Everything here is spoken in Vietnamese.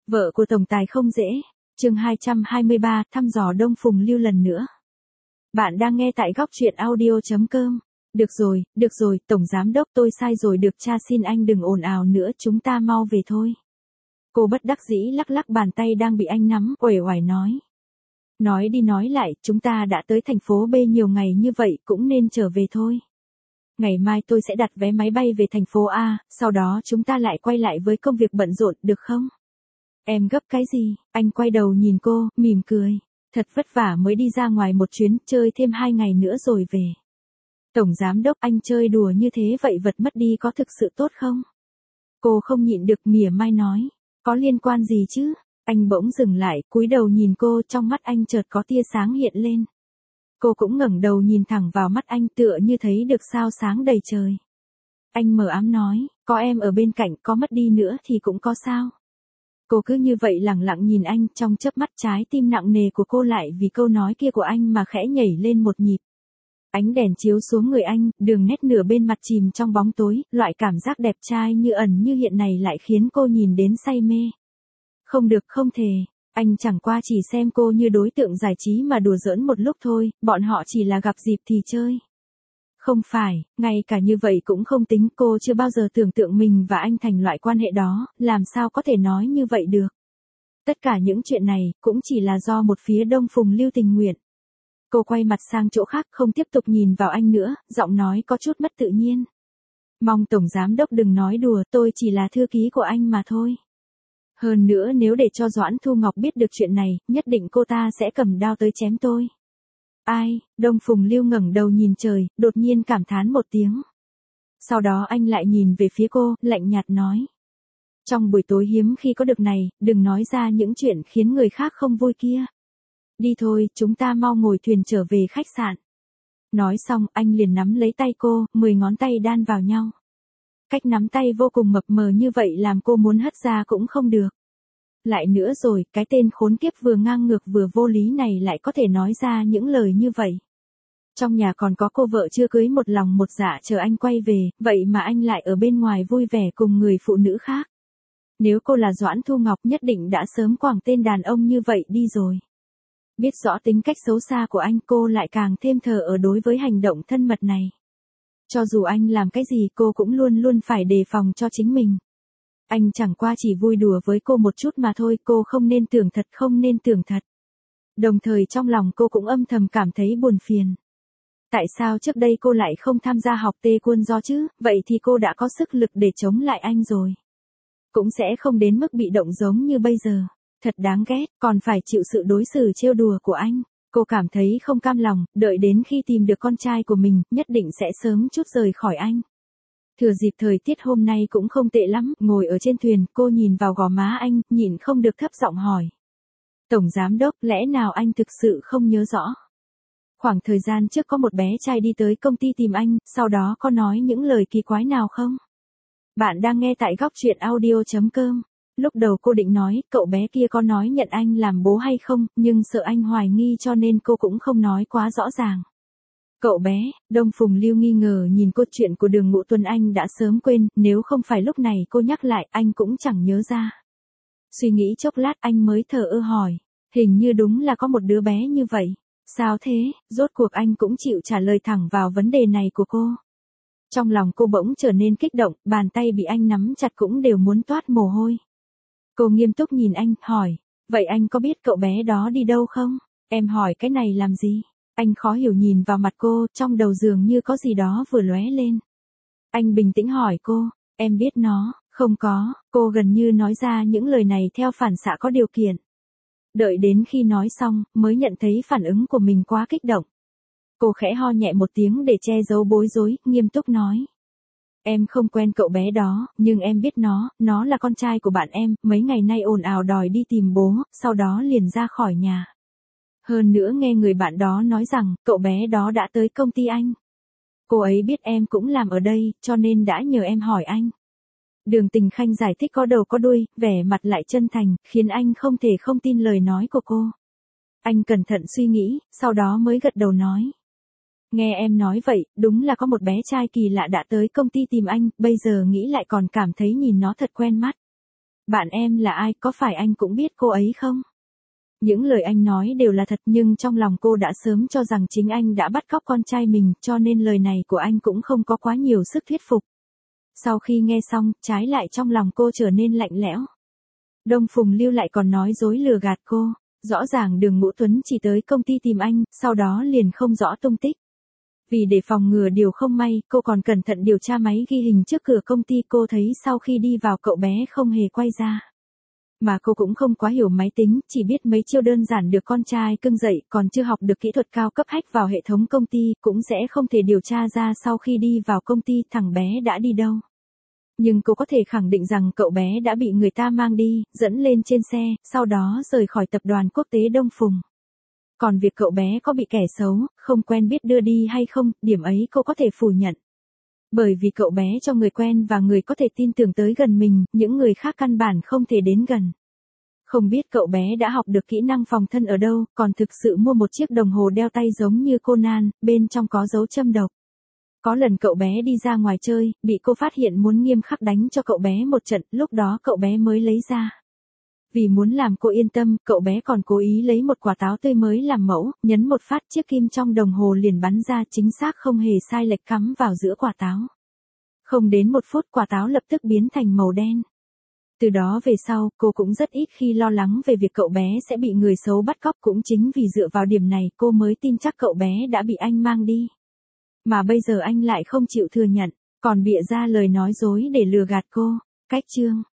Vợ của tổng tài không dễ. Chương 223, thăm dò Đông Phùng Lưu lần nữa. Bạn đang nghe tại góc truyện audio.com. Được rồi, tổng giám đốc tôi sai rồi, được cha, xin anh đừng ồn ào nữa, chúng ta mau về thôi. Cô bất đắc dĩ lắc lắc bàn tay đang bị anh nắm, uể oải nói. Nói đi nói lại, chúng ta đã tới thành phố B nhiều ngày như vậy, cũng nên trở về thôi. Ngày mai tôi sẽ đặt vé máy bay về thành phố A, sau đó chúng ta lại quay lại với công việc bận rộn, được không? Em gấp cái gì? Anh quay đầu nhìn cô, mỉm cười. Thật vất vả mới đi ra ngoài một chuyến, chơi thêm 2 ngày nữa rồi về. Tổng giám đốc, anh chơi đùa như thế vậy vật mất đi có thực sự tốt không? Cô không nhịn được mỉa mai nói. Có liên quan gì chứ? Anh bỗng dừng lại, cúi đầu nhìn cô, trong mắt anh chợt có tia sáng hiện lên. Cô cũng ngẩng đầu nhìn thẳng vào mắt anh, tựa như thấy được sao sáng đầy trời. Anh mờ ám nói, có em ở bên cạnh, có mất đi nữa thì cũng có sao. Cô cứ như vậy lẳng lặng nhìn anh, trong chớp mắt trái tim nặng nề của cô lại vì câu nói kia của anh mà khẽ nhảy lên một nhịp. Ánh đèn chiếu xuống người anh, đường nét nửa bên mặt chìm trong bóng tối, loại cảm giác đẹp trai như ẩn như hiện này lại khiến cô nhìn đến say mê. Không được, không thể. Anh chẳng qua chỉ xem cô như đối tượng giải trí mà đùa giỡn một lúc thôi, bọn họ chỉ là gặp dịp thì chơi. Không phải, ngay cả như vậy cũng không tính, cô chưa bao giờ tưởng tượng mình và anh thành loại quan hệ đó, làm sao có thể nói như vậy được. Tất cả những chuyện này, cũng chỉ là do một phía Đông Phùng Lưu tình nguyện. Cô quay mặt sang chỗ khác, không tiếp tục nhìn vào anh nữa, giọng nói có chút mất tự nhiên. Mong tổng giám đốc đừng nói đùa, tôi chỉ là thư ký của anh mà thôi. Hơn nữa nếu để cho Doãn Thu Ngọc biết được chuyện này, nhất định cô ta sẽ cầm đao tới chém tôi. Ai? Đông Phùng Lưu ngẩng đầu nhìn trời, đột nhiên cảm thán một tiếng. Sau đó anh lại nhìn về phía cô, lạnh nhạt nói. Trong buổi tối hiếm khi có được này, đừng nói ra những chuyện khiến người khác không vui kia. Đi thôi, chúng ta mau ngồi thuyền trở về khách sạn. Nói xong, anh liền nắm lấy tay cô, 10 ngón tay đan vào nhau. Cách nắm tay vô cùng mập mờ như vậy làm cô muốn hất ra cũng không được. Lại nữa rồi, cái tên khốn kiếp vừa ngang ngược vừa vô lý này lại có thể nói ra những lời như vậy. Trong nhà còn có cô vợ chưa cưới một lòng một dạ chờ anh quay về, vậy mà anh lại ở bên ngoài vui vẻ cùng người phụ nữ khác. Nếu cô là Doãn Thu Ngọc nhất định đã sớm quẳng tên đàn ông như vậy đi rồi. Biết rõ tính cách xấu xa của anh, cô lại càng thêm thờ ở đối với hành động thân mật này. Cho dù anh làm cái gì cô cũng luôn luôn phải đề phòng cho chính mình. Anh chẳng qua chỉ vui đùa với cô một chút mà thôi, cô không nên tưởng thật, không nên tưởng thật. Đồng thời trong lòng cô cũng âm thầm cảm thấy buồn phiền. Tại sao trước đây cô lại không tham gia học tê quân do chứ, vậy thì cô đã có sức lực để chống lại anh rồi. Cũng sẽ không đến mức bị động giống như bây giờ. Thật đáng ghét, còn phải chịu sự đối xử trêu đùa của anh. Cô cảm thấy không cam lòng, đợi đến khi tìm được con trai của mình, nhất định sẽ sớm chút rời khỏi anh. Thừa dịp thời tiết hôm nay cũng không tệ lắm, ngồi ở trên thuyền, cô nhìn vào gò má anh, nhịn không được thấp giọng hỏi. Tổng giám đốc, lẽ nào anh thực sự không nhớ rõ? Khoảng thời gian trước có một bé trai đi tới công ty tìm anh, sau đó có nói những lời kỳ quái nào không? Bạn đang nghe tại góc truyện audio.com. Lúc đầu cô định nói, cậu bé kia có nói nhận anh làm bố hay không, nhưng sợ anh hoài nghi cho nên cô cũng không nói quá rõ ràng. Cậu bé, Đông Phùng Lưu nghi ngờ nhìn cô, chuyện của Đường Ngũ Tuấn anh đã sớm quên, nếu không phải lúc này cô nhắc lại anh cũng chẳng nhớ ra. Suy nghĩ chốc lát anh mới thở ơ hỏi, hình như đúng là có một đứa bé như vậy. Sao thế? Rốt cuộc anh cũng chịu trả lời thẳng vào vấn đề này của cô. Trong lòng cô bỗng trở nên kích động, bàn tay bị anh nắm chặt cũng đều muốn toát mồ hôi. Cô nghiêm túc nhìn anh, hỏi, vậy anh có biết cậu bé đó đi đâu không? Em hỏi cái này làm gì? Anh khó hiểu nhìn vào mặt cô, trong đầu dường như có gì đó vừa lóe lên. Anh bình tĩnh hỏi cô, em biết nó, không có, cô gần như nói ra những lời này theo phản xạ có điều kiện. Đợi đến khi nói xong, mới nhận thấy phản ứng của mình quá kích động. Cô khẽ ho nhẹ một tiếng để che giấu bối rối, nghiêm túc nói. Em không quen cậu bé đó, nhưng em biết nó là con trai của bạn em, mấy ngày nay ồn ào đòi đi tìm bố, sau đó liền ra khỏi nhà. Hơn nữa nghe người bạn đó nói rằng, cậu bé đó đã tới công ty anh. Cô ấy biết em cũng làm ở đây, cho nên đã nhờ em hỏi anh. Đường Tình Khanh giải thích có đầu có đuôi, vẻ mặt lại chân thành, khiến anh không thể không tin lời nói của cô. Anh cẩn thận suy nghĩ, sau đó mới gật đầu nói. Nghe em nói vậy, đúng là có một bé trai kỳ lạ đã tới công ty tìm anh, bây giờ nghĩ lại còn cảm thấy nhìn nó thật quen mắt. Bạn em là ai, có phải anh cũng biết cô ấy không? Những lời anh nói đều là thật nhưng trong lòng cô đã sớm cho rằng chính anh đã bắt cóc con trai mình, cho nên lời này của anh cũng không có quá nhiều sức thuyết phục. Sau khi nghe xong, trái lại trong lòng cô trở nên lạnh lẽo. Đông Phùng Lưu lại còn nói dối lừa gạt cô. Rõ ràng Đường Ngũ Tuấn chỉ tới công ty tìm anh, sau đó liền không rõ tung tích. Vì để phòng ngừa điều không may, cô còn cẩn thận điều tra máy ghi hình trước cửa công ty. Cô thấy sau khi đi vào cậu bé không hề quay ra. Mà cô cũng không quá hiểu máy tính, chỉ biết mấy chiêu đơn giản được con trai cưng dạy, còn chưa học được kỹ thuật cao cấp hack vào hệ thống công ty, cũng sẽ không thể điều tra ra sau khi đi vào công ty thằng bé đã đi đâu. Nhưng cô có thể khẳng định rằng cậu bé đã bị người ta mang đi, dẫn lên trên xe, sau đó rời khỏi tập đoàn quốc tế Đông Phùng. Còn việc cậu bé có bị kẻ xấu, không quen biết đưa đi hay không, điểm ấy cô có thể phủ nhận. Bởi vì cậu bé cho người quen và người có thể tin tưởng tới gần mình, những người khác căn bản không thể đến gần. Không biết cậu bé đã học được kỹ năng phòng thân ở đâu, còn thực sự mua một chiếc đồng hồ đeo tay giống như Conan, bên trong có dấu châm độc. Có lần cậu bé đi ra ngoài chơi, bị cô phát hiện muốn nghiêm khắc đánh cho cậu bé một trận, lúc đó cậu bé mới lấy ra. Vì muốn làm cô yên tâm, cậu bé còn cố ý lấy một quả táo tươi mới làm mẫu, nhấn một phát chiếc kim trong đồng hồ liền bắn ra chính xác không hề sai lệch cắm vào giữa quả táo. Không đến 1 phút quả táo lập tức biến thành màu đen. Từ đó về sau, cô cũng rất ít khi lo lắng về việc cậu bé sẽ bị người xấu bắt cóc, cũng chính vì dựa vào điểm này cô mới tin chắc cậu bé đã bị anh mang đi. Mà bây giờ anh lại không chịu thừa nhận, còn bịa ra lời nói dối để lừa gạt cô. Cách chương